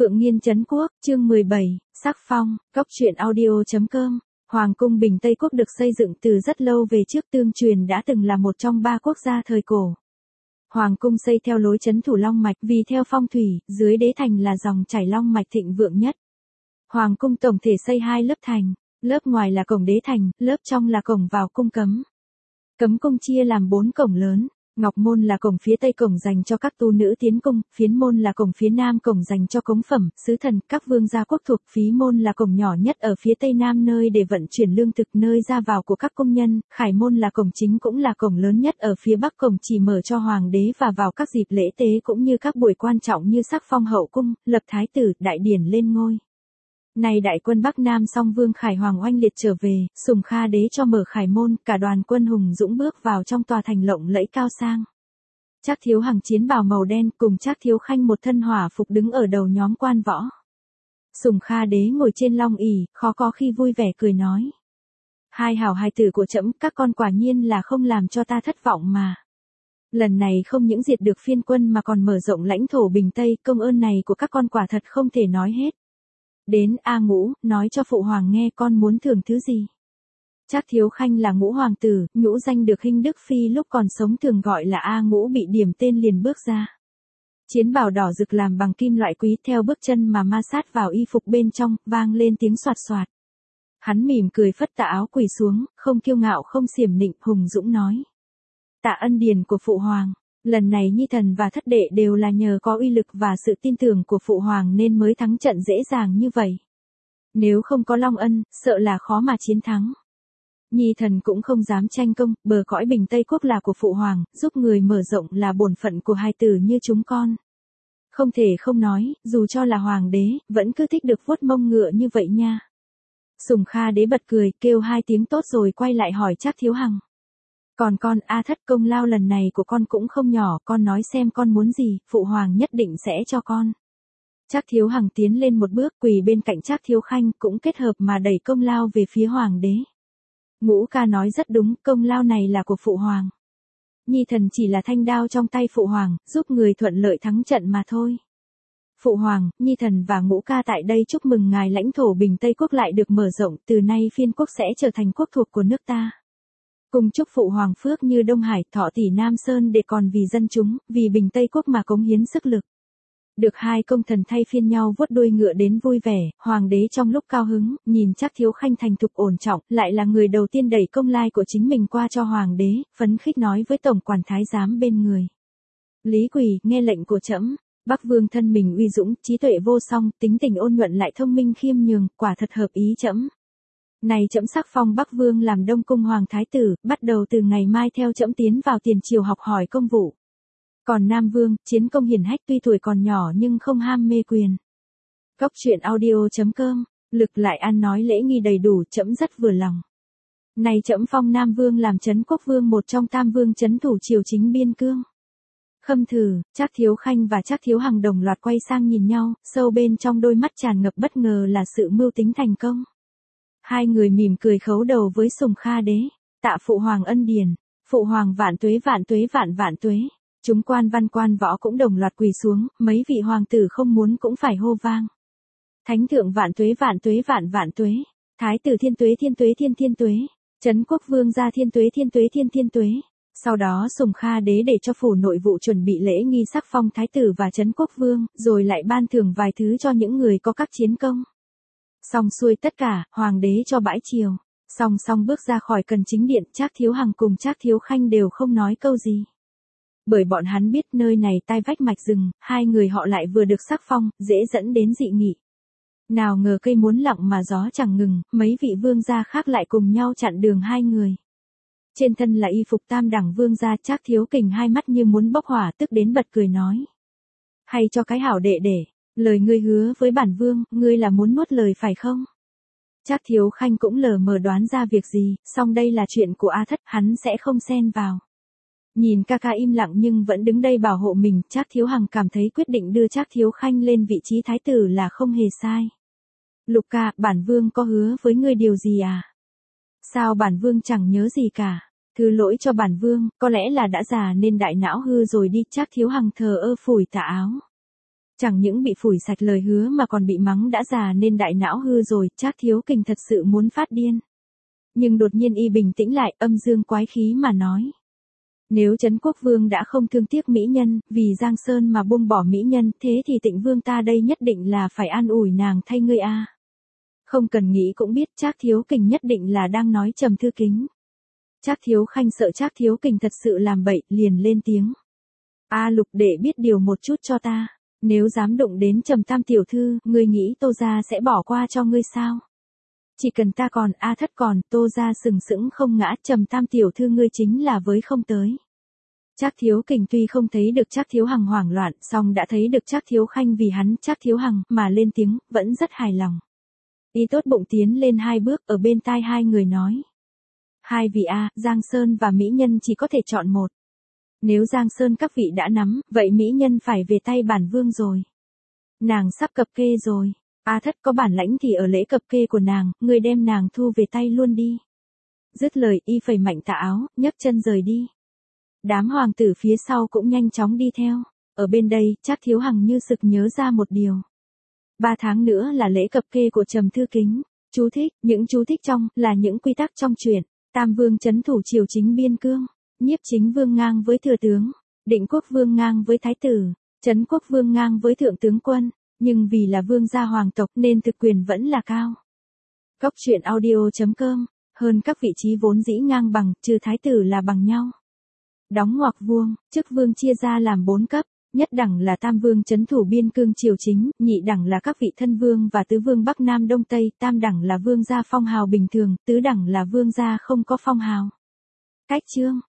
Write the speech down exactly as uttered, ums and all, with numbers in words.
Phượng Nghiên Trấn Quốc, chương mười bảy, Sắc Phong, Cốc truyện audio.com. Hoàng cung Bình Tây Quốc được xây dựng từ rất lâu về trước, tương truyền đã từng là một trong ba quốc gia thời cổ. Hoàng cung xây theo lối trấn thủ long mạch, vì theo phong thủy, dưới đế thành là dòng chảy long mạch thịnh vượng nhất. Hoàng cung tổng thể xây hai lớp thành, lớp ngoài là cổng đế thành, lớp trong là cổng vào cung cấm. Cấm cung chia làm bốn cổng lớn. Ngọc môn là cổng phía tây, cổng dành cho các tu nữ tiến cung, phiến môn là cổng phía nam, cổng dành cho cống phẩm, sứ thần, các vương gia quốc thuộc, phí môn là cổng nhỏ nhất ở phía tây nam nơi để vận chuyển lương thực, nơi ra vào của các công nhân, khải môn là cổng chính cũng là cổng lớn nhất ở phía bắc, cổng chỉ mở cho hoàng đế và vào các dịp lễ tế cũng như các buổi quan trọng như sắc phong hậu cung, lập thái tử, đại điển lên ngôi. Này đại quân Bắc Nam song vương Khải Hoàng oanh liệt trở về, Sùng Kha đế cho mở khải môn, cả đoàn quân hùng dũng bước vào trong tòa thành lộng lẫy cao sang. Trác Thiếu Hằng chiến bào màu đen cùng Trác Thiếu Khanh một thân hỏa phục đứng ở đầu nhóm quan võ. Sùng Kha đế ngồi trên long ỷ, khó có khi vui vẻ cười nói: Hai hảo hài tử của trẫm, các con quả nhiên là không làm cho ta thất vọng mà. Lần này không những diệt được phiên quân mà còn mở rộng lãnh thổ Bình Tây, công ơn này của các con quả thật không thể nói hết. Đến A Ngũ, nói cho phụ hoàng nghe con muốn thưởng thứ gì. Trác Thiếu Khanh là Ngũ hoàng tử, nhũ danh được Hinh Đức Phi lúc còn sống thường gọi là A Ngũ, bị điểm tên liền bước ra. Chiến bào đỏ rực làm bằng kim loại quý, theo bước chân mà ma sát vào y phục bên trong, vang lên tiếng xoạt xoạt. Hắn mỉm cười phất tà áo quỳ xuống, không kiêu ngạo không xiểm nịnh, hùng dũng nói: Tạ ân điền của phụ hoàng. Lần này Nhi thần và thất đệ đều là nhờ có uy lực và sự tin tưởng của phụ hoàng nên mới thắng trận dễ dàng như vậy. Nếu không có Long Ân, sợ là khó mà chiến thắng. Nhi thần cũng không dám tranh công, bờ cõi Bình Tây Quốc là của phụ hoàng, giúp người mở rộng là bổn phận của hài tử như chúng con. Không thể không nói, dù cho là hoàng đế, vẫn cứ thích được vuốt mông ngựa như vậy nha. Sùng Kha đế bật cười, kêu hai tiếng tốt rồi quay lại hỏi Trác Thiếu Hằng: Còn con, A Thất, công lao lần này của con cũng không nhỏ, con nói xem con muốn gì, phụ hoàng nhất định sẽ cho con. Trác Thiếu Hằng tiến lên một bước, quỳ bên cạnh Trác Thiếu Khanh, cũng kết hợp mà đẩy công lao về phía hoàng đế. Ngũ ca nói rất đúng, công lao này là của phụ hoàng. Nhi thần chỉ là thanh đao trong tay phụ hoàng, giúp người thuận lợi thắng trận mà thôi. Phụ hoàng, Nhi thần và Ngũ ca tại đây chúc mừng ngài lãnh thổ Bình Tây Quốc lại được mở rộng, từ nay phiên quốc sẽ trở thành quốc thuộc của nước ta. Cùng chúc phụ hoàng phước như Đông Hải, thọ tỷ Nam Sơn để còn vì dân chúng, vì Bình Tây Quốc mà cống hiến sức lực. Được hai công thần thay phiên nhau vuốt đuôi ngựa đến vui vẻ, hoàng đế trong lúc cao hứng, nhìn Trác Thiếu Khanh thành thục ổn trọng, lại là người đầu tiên đẩy công lai của chính mình qua cho hoàng đế, phấn khích nói với tổng quản thái giám bên người: Lý Quỳ, nghe lệnh của trẫm. Bắc Vương thân mình uy dũng, trí tuệ vô song, tính tình ôn nhuận lại thông minh khiêm nhường, quả thật hợp ý trẫm. Này trẫm sắc phong Bắc Vương làm Đông Cung hoàng thái tử, bắt đầu từ ngày mai theo trẫm tiến vào tiền triều học hỏi công vụ. Còn Nam Vương, chiến công hiển hách, tuy tuổi còn nhỏ nhưng không ham mê quyền. Cốc truyện audio.com, lực lại ăn nói lễ nghi đầy đủ, trẫm rất vừa lòng. Này trẫm phong Nam Vương làm Trấn Quốc Vương, một trong tam vương trấn thủ triều chính biên cương. Khâm thử, Trác Thiếu Khanh và Trác Thiếu Hằng đồng loạt quay sang nhìn nhau, sâu bên trong đôi mắt tràn ngập bất ngờ là sự mưu tính thành công. Hai người mỉm cười khấu đầu với Sùng Kha đế: Tạ phụ hoàng ân điền, phụ hoàng vạn tuế vạn tuế vạn vạn tuế. Chúng quan văn quan võ cũng đồng loạt quỳ xuống, mấy vị hoàng tử không muốn cũng phải hô vang: Thánh thượng vạn tuế vạn tuế vạn vạn tuế, thái tử thiên tuế thiên tuế thiên thiên tuế, Trấn Quốc Vương gia thiên tuế thiên tuế thiên thiên tuế. Sau đó Sùng Kha đế để cho phủ nội vụ chuẩn bị lễ nghi sắc phong thái tử và Trấn Quốc Vương, rồi lại ban thưởng vài thứ cho những người có các chiến công. Xong xuôi tất cả, hoàng đế cho bãi triều, song song bước ra khỏi cần chính điện, Trác Thiếu Hằng cùng Trác Thiếu Khanh đều không nói câu gì. Bởi bọn hắn biết nơi này tai vách mạch rừng, hai người họ lại vừa được sắc phong, dễ dẫn đến dị nghị. Nào ngờ cây muốn lặng mà gió chẳng ngừng, mấy vị vương gia khác lại cùng nhau chặn đường hai người. Trên thân là y phục tam đẳng vương gia, Trác Thiếu Kình hai mắt như muốn bốc hỏa, tức đến bật cười nói: Hay cho cái hảo đệ đệ, lời ngươi hứa với bản vương, ngươi là muốn nuốt lời phải không? Trác Thiếu Khanh cũng lờ mờ đoán ra việc gì, song đây là chuyện của A Thất, hắn sẽ không xen vào. Nhìn ca ca im lặng nhưng vẫn đứng đây bảo hộ mình, Trác Thiếu Hằng cảm thấy quyết định đưa Trác Thiếu Khanh lên vị trí thái tử là không hề sai. Lục ca, bản vương có hứa với ngươi điều gì à? Sao bản vương chẳng nhớ gì cả? Thứ lỗi cho bản vương, có lẽ là đã già nên đại não hư rồi đi. Trác Thiếu Hằng thờ ơ phủi tà áo. Chẳng những bị phủi sạch lời hứa mà còn bị mắng đã già nên đại não hư rồi, Trác Thiếu Kình thật sự muốn phát điên. Nhưng đột nhiên y bình tĩnh lại, âm dương quái khí mà nói. Nếu Trấn Quốc Vương đã không thương tiếc mỹ nhân, vì Giang Sơn mà buông bỏ mỹ nhân, thế thì Tịnh Vương ta đây nhất định là phải an ủi nàng thay ngươi a. Không cần nghĩ cũng biết Trác Thiếu Kình nhất định là đang nói Trầm Thư Kính. Trác Thiếu Khanh sợ Trác Thiếu Kình thật sự làm bậy, liền lên tiếng. A Lục đệ biết điều một chút cho ta. Nếu dám đụng đến Trầm Tam tiểu thư, ngươi nghĩ Tô gia sẽ bỏ qua cho ngươi sao? Chỉ cần ta còn, A Thất còn, Tô gia sừng sững không ngã, Trầm Tam tiểu thư ngươi chính là với không tới. Trác Thiếu Kình tuy không thấy được Trác Thiếu Hằng hoảng loạn, song đã thấy được Trác Thiếu Khanh vì hắn Trác Thiếu Hằng mà lên tiếng, vẫn rất hài lòng. Y tốt bụng tiến lên hai bước, ở bên tai hai người nói. Hai vị a, Giang Sơn và mỹ nhân chỉ có thể chọn một. Nếu Giang Sơn các vị đã nắm, vậy mỹ nhân phải về tay bản vương rồi. Nàng sắp cập kê rồi. A Thất có bản lãnh thì ở lễ cập kê của nàng, người đem nàng thu về tay luôn đi. Dứt lời y phẩy mạnh tà áo, nhấc chân rời đi. Đám hoàng tử phía sau cũng nhanh chóng đi theo. Ở bên đây, Trác Thiếu Hằng như sực nhớ ra một điều. Ba tháng nữa là lễ cập kê của Trầm Thư Kính. Chú thích, những chú thích trong, là những quy tắc trong truyện. Tam Vương trấn thủ triều chính biên cương. Nhiếp Chính Vương ngang với thừa tướng. Định Quốc Vương ngang với thái tử. Trấn Quốc Vương ngang với thượng tướng quân. Nhưng vì là vương gia hoàng tộc nên thực quyền vẫn là cao. Góc truyện audio chấm com. Hơn các vị trí vốn dĩ ngang bằng, trừ thái tử là bằng nhau. Đóng ngoặc vuông, chức vương chia ra làm bốn cấp. Nhất đẳng là tam vương trấn thủ biên cương triều chính, nhị đẳng là các vị thân vương và tứ vương Bắc Nam Đông Tây, tam đẳng là vương gia phong hào bình thường, tứ đẳng là vương gia không có phong hào. Cách chương